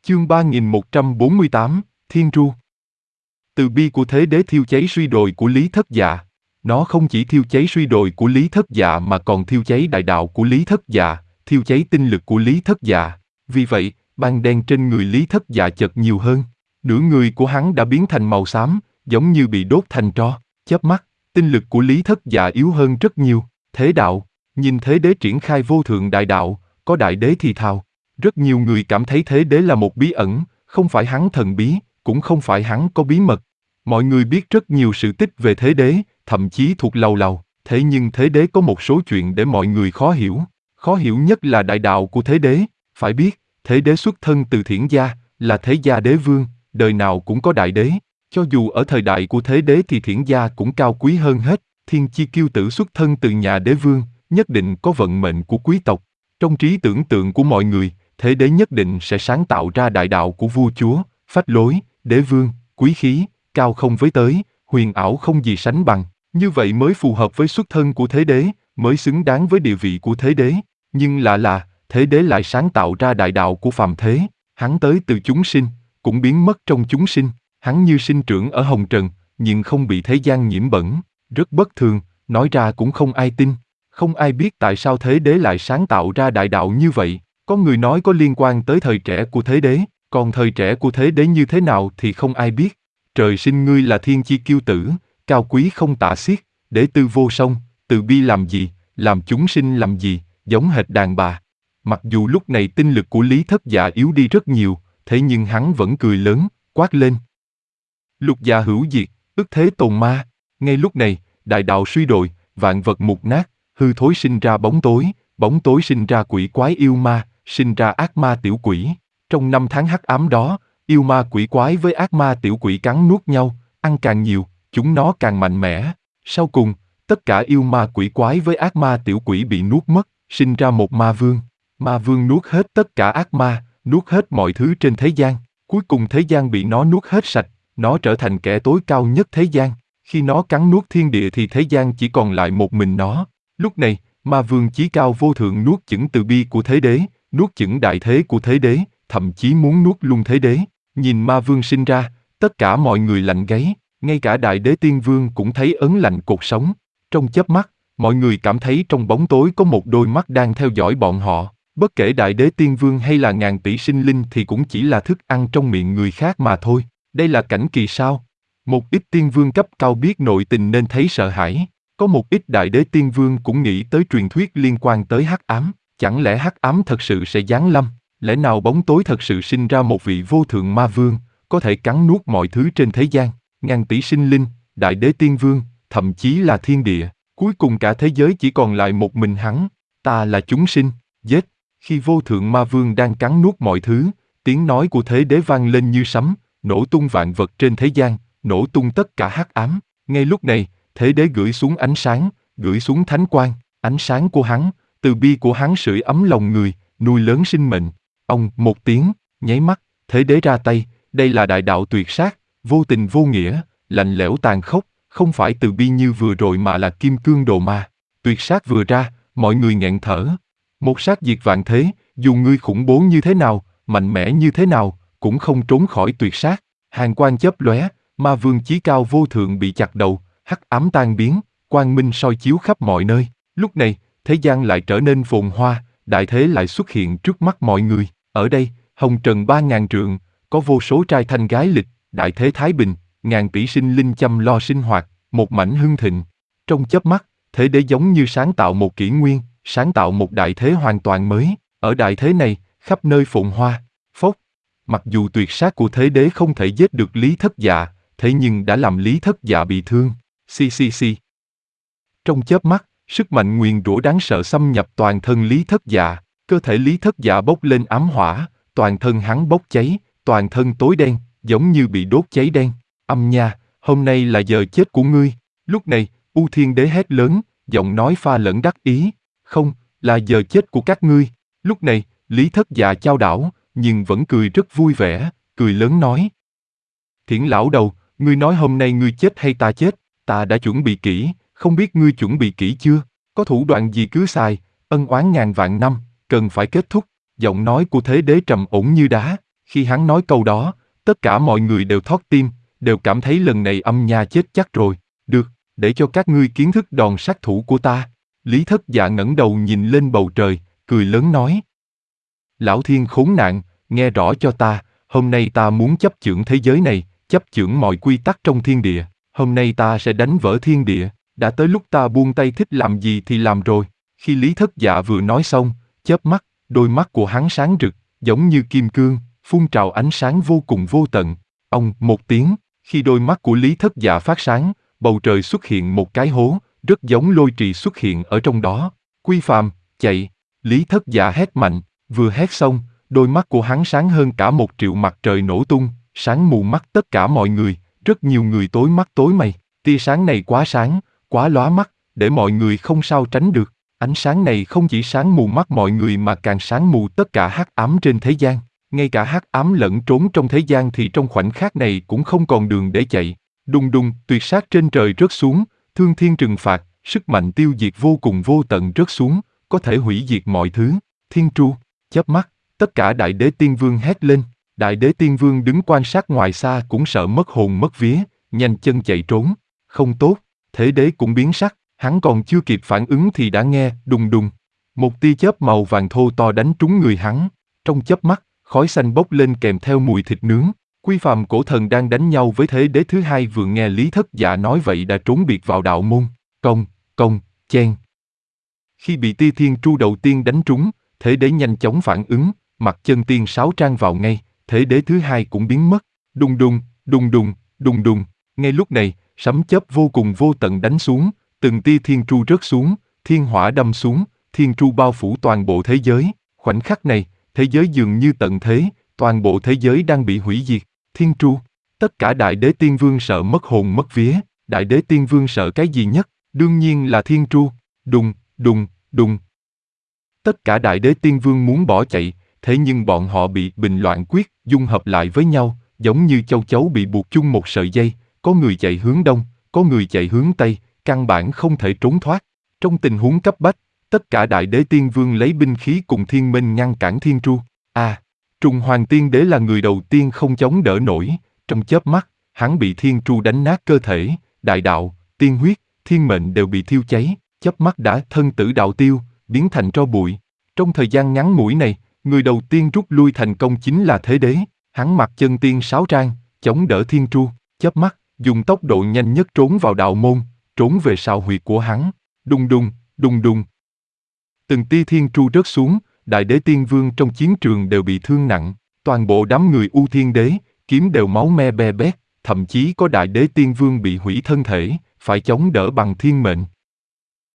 Chương 3148, Thiên Tru. Từ bi của Thế Đế thiêu cháy suy đồi của Lý Thất Dạ. Nó không chỉ thiêu cháy suy đồi của Lý Thất Dạ mà còn thiêu cháy đại đạo của Lý Thất Dạ, thiêu cháy tinh lực của Lý Thất Dạ. Vì vậy, ban đen trên người Lý Thất Dạ chợt nhiều hơn. Nửa người của hắn đã biến thành màu xám, giống như bị đốt thành tro. Chớp mắt, tinh lực của Lý Thất Dạ yếu hơn rất nhiều. Thế đạo, nhìn Thế Đế triển khai vô thượng đại đạo, có đại đế thì thào. Rất nhiều người cảm thấy Thế Đế là một bí ẩn, không phải hắn thần bí, cũng không phải hắn có bí mật. Mọi người biết rất nhiều sự tích về Thế Đế, thậm chí thuộc lầu lầu. Thế nhưng Thế Đế có một số chuyện để mọi người khó hiểu. Khó hiểu nhất là đại đạo của Thế Đế. Phải biết, Thế Đế xuất thân từ Thiển gia, là thế gia đế vương, đời nào cũng có đại đế. Cho dù ở thời đại của Thế Đế thì Thiển gia cũng cao quý hơn hết. Thiên chi kiêu tử xuất thân từ nhà đế vương, nhất định có vận mệnh của quý tộc. Trong trí tưởng tượng của mọi người, Thế Đế nhất định sẽ sáng tạo ra đại đạo của vua chúa, phách lối, đế vương, quý khí, cao không với tới, huyền ảo không gì sánh bằng. Như vậy mới phù hợp với xuất thân của Thế Đế, mới xứng đáng với địa vị của Thế Đế. Nhưng lạ là, Thế Đế lại sáng tạo ra đại đạo của phàm thế. Hắn tới từ chúng sinh, cũng biến mất trong chúng sinh. Hắn như sinh trưởng ở hồng trần, nhưng không bị thế gian nhiễm bẩn. Rất bất thường, nói ra cũng không ai tin. Không ai biết tại sao Thế Đế lại sáng tạo ra đại đạo như vậy. Có người nói có liên quan tới thời trẻ của Thế Đế, còn thời trẻ của Thế Đế như thế nào thì không ai biết. Trời sinh ngươi là thiên chi kiêu tử, cao quý không tả xiết, đế tư vô song, từ bi làm gì, làm chúng sinh làm gì, giống hệt đàn bà. Mặc dù lúc này tinh lực của Lý Thất Dạ yếu đi rất nhiều, thế nhưng hắn vẫn cười lớn, quát lên. Lục gia hữu diệt, ức thế tồn ma. Ngay lúc này, đại đạo suy đồi, vạn vật mục nát, hư thối sinh ra bóng tối sinh ra quỷ quái yêu ma, sinh ra ác ma tiểu quỷ. Trong năm tháng hắc ám đó, yêu ma quỷ quái với ác ma tiểu quỷ cắn nuốt nhau, ăn càng nhiều, chúng nó càng mạnh mẽ. Sau cùng, tất cả yêu ma quỷ quái với ác ma tiểu quỷ bị nuốt mất, sinh ra một ma vương. Ma vương nuốt hết tất cả ác ma, nuốt hết mọi thứ trên thế gian. Cuối cùng thế gian bị nó nuốt hết sạch, nó trở thành kẻ tối cao nhất thế gian. Khi nó cắn nuốt thiên địa thì thế gian chỉ còn lại một mình nó. Lúc này, ma vương chí cao vô thượng nuốt chửng từ bi của Thế Đế, nuốt chửng đại thế của Thế Đế, thậm chí muốn nuốt luôn Thế Đế. Nhìn ma vương sinh ra, tất cả mọi người lạnh gáy, ngay cả đại đế tiên vương cũng thấy ớn lạnh cột sống. Trong chớp mắt, mọi người cảm thấy trong bóng tối có một đôi mắt đang theo dõi bọn họ. Bất kể đại đế tiên vương hay là ngàn tỷ sinh linh thì cũng chỉ là thức ăn trong miệng người khác mà thôi. Đây là cảnh kỳ sao? Một ít tiên vương cấp cao biết nội tình nên thấy sợ hãi. Có một ít đại đế tiên vương cũng nghĩ tới truyền thuyết liên quan tới hắc ám. Chẳng lẽ hắc ám thật sự sẽ giáng lâm? Lẽ nào bóng tối thật sự sinh ra một vị vô thượng ma vương, có thể cắn nuốt mọi thứ trên thế gian, ngàn tỷ sinh linh, đại đế tiên vương, thậm chí là thiên địa. Cuối cùng cả thế giới chỉ còn lại một mình hắn. Ta là chúng sinh, giết. Khi vô thượng ma vương đang cắn nuốt mọi thứ, tiếng nói của Thế Đế vang lên như sấm, nổ tung vạn vật trên thế gian, nổ tung tất cả hắc ám. Ngay lúc này, Thế Đế gửi xuống ánh sáng, gửi xuống thánh quang, ánh sáng của hắn, từ bi của hắn sưởi ấm lòng người, nuôi lớn sinh mệnh. Ông một tiếng, nháy mắt, Thế Đế ra tay, đây là đại đạo tuyệt sát, vô tình vô nghĩa, lạnh lẽo tàn khốc, không phải từ bi như vừa rồi mà là kim cương đồ ma. Tuyệt sát vừa ra, mọi người nghẹn thở. Một sát diệt vạn thế, dù ngươi khủng bố như thế nào, mạnh mẽ như thế nào, cũng không trốn khỏi tuyệt sát. Hàn quang chớp lóe, ma vương chí cao vô thượng bị chặt đầu, hắc ám tan biến, quang minh soi chiếu khắp mọi nơi. Lúc này, thế gian lại trở nên phồn hoa, đại thế lại xuất hiện trước mắt mọi người. Ở đây, hồng trần 3000 trượng, có vô số trai thanh gái lịch, đại thế thái bình, ngàn tỷ sinh linh chăm lo sinh hoạt, một mảnh hưng thịnh. Trong chớp mắt, Thế Đế giống như sáng tạo một kỷ nguyên, sáng tạo một đại thế hoàn toàn mới. Ở đại thế này, khắp nơi phồn hoa, phốc. Mặc dù tuyệt sát của Thế Đế không thể giết được Lý Thất Dạ, thế nhưng đã làm Lý Thất Dạ bị thương. Xì. Trong chớp mắt, sức mạnh nguyền rủa đáng sợ xâm nhập toàn thân Lý Thất Dạ, cơ thể Lý Thất Dạ bốc lên ám hỏa, toàn thân hắn bốc cháy, toàn thân tối đen, giống như bị đốt cháy đen. Âm nha, hôm nay là giờ chết của ngươi. Lúc này, U Thiên Đế hét lớn, giọng nói pha lẫn đắc ý. Không, là giờ chết của các ngươi. Lúc này, Lý Thất Dạ chao đảo, nhưng vẫn cười rất vui vẻ, cười lớn nói. Thiển lão đầu, ngươi nói hôm nay ngươi chết hay ta chết, ta đã chuẩn bị kỹ, không biết ngươi chuẩn bị kỹ chưa? Có thủ đoạn gì cứ xài, ân oán ngàn vạn năm, cần phải kết thúc. Giọng nói của Thế Đế trầm ổn như đá. Khi hắn nói câu đó, tất cả mọi người đều thót tim, đều cảm thấy lần này Âm Nha chết chắc rồi. Được, để cho các ngươi kiến thức đòn sát thủ của ta. Lý Thất Dạ ngẩng đầu nhìn lên bầu trời, cười lớn nói. Lão Thiên khốn nạn, nghe rõ cho ta, hôm nay ta muốn chấp chưởng thế giới này, chấp chưởng mọi quy tắc trong thiên địa. Hôm nay ta sẽ đánh vỡ thiên địa, đã tới lúc ta buông tay thích làm gì thì làm rồi. Khi Lý Thất Dạ vừa nói xong, chớp mắt, đôi mắt của hắn sáng rực, giống như kim cương, phun trào ánh sáng vô cùng vô tận. Ông, một tiếng, khi đôi mắt của Lý Thất Dạ phát sáng, bầu trời xuất hiện một cái hố, rất giống lôi trì xuất hiện ở trong đó. Quy Phàm, chạy! Lý Thất Dạ hét mạnh, vừa hét xong, đôi mắt của hắn sáng hơn cả 1.000.000 mặt trời nổ tung, sáng mù mắt tất cả mọi người, rất nhiều người tối mắt tối mày. Tia sáng này quá sáng, quá lóa mắt, để mọi người không sao tránh được. Ánh sáng này không chỉ sáng mù mắt mọi người mà càng sáng mù tất cả hắc ám trên thế gian. Ngay cả hắc ám lẫn trốn trong thế gian thì trong khoảnh khắc này cũng không còn đường để chạy. Đùng đùng, tuyệt sát trên trời rớt xuống, thương thiên trừng phạt, sức mạnh tiêu diệt vô cùng vô tận rớt xuống, có thể hủy diệt mọi thứ. Thiên tru, chớp mắt, tất cả Đại Đế Tiên Vương hét lên. Đại Đế Tiên Vương đứng quan sát ngoài xa cũng sợ mất hồn mất vía, nhanh chân chạy trốn. Không tốt, Thế Đế cũng biến sắc, hắn còn chưa kịp phản ứng thì đã nghe đùng đùng. Một tia chớp màu vàng thô to đánh trúng người hắn. Trong chớp mắt, khói xanh bốc lên kèm theo mùi thịt nướng. Quy Phàm cổ thần đang đánh nhau với Thế Đế thứ hai vừa nghe Lý Thất Dạ nói vậy đã trốn biệt vào đạo môn. Công, chen. Khi bị tia thiên tru đầu tiên đánh trúng, Thế Đế nhanh chóng phản ứng, mặc chân tiên sáo trang vào ngay, Thế Đế thứ hai cũng biến mất. Đùng đùng, đùng đùng, đùng đùng. Ngay lúc này, sấm chớp vô cùng vô tận đánh xuống, từng tia thiên tru rớt xuống, thiên hỏa đâm xuống, thiên tru bao phủ toàn bộ thế giới. Khoảnh khắc này, thế giới dường như tận thế, toàn bộ thế giới đang bị hủy diệt. Thiên tru, tất cả Đại Đế Tiên Vương sợ mất hồn mất vía. Đại Đế Tiên Vương sợ cái gì nhất? Đương nhiên là thiên tru. Đùng, đùng, đùng. Tất cả Đại Đế Tiên Vương muốn bỏ chạy, thế nhưng bọn họ bị Bình Loạn Quyết dung hợp lại với nhau, giống như châu chấu bị buộc chung một sợi dây, có người chạy hướng đông, có người chạy hướng tây, căn bản không thể trốn thoát. Trong tình huống cấp bách, tất cả Đại Đế Tiên Vương lấy binh khí cùng thiên minh ngăn cản thiên tru. Trùng Hoàng Tiên Đế là người đầu tiên không chống đỡ nổi, trong chớp mắt, hắn bị thiên tru đánh nát cơ thể, đại đạo, tiên huyết, thiên mệnh đều bị thiêu cháy, chớp mắt đã thân tử đạo tiêu, biến thành tro bụi. Trong thời gian ngắn ngủi này, người đầu tiên rút lui thành công chính là Thế Đế, hắn mặc chân tiên sáo trang, chống đỡ thiên tru, chớp mắt, dùng tốc độ nhanh nhất trốn vào đạo môn, trốn về sào huyệt của hắn. Đùng đùng, đùng đùng. Từng tia thiên tru rớt xuống, Đại Đế Tiên Vương trong chiến trường đều bị thương nặng, toàn bộ đám người U Thiên Đế, kiếm đều máu me be bét, thậm chí có Đại Đế Tiên Vương bị hủy thân thể, phải chống đỡ bằng thiên mệnh.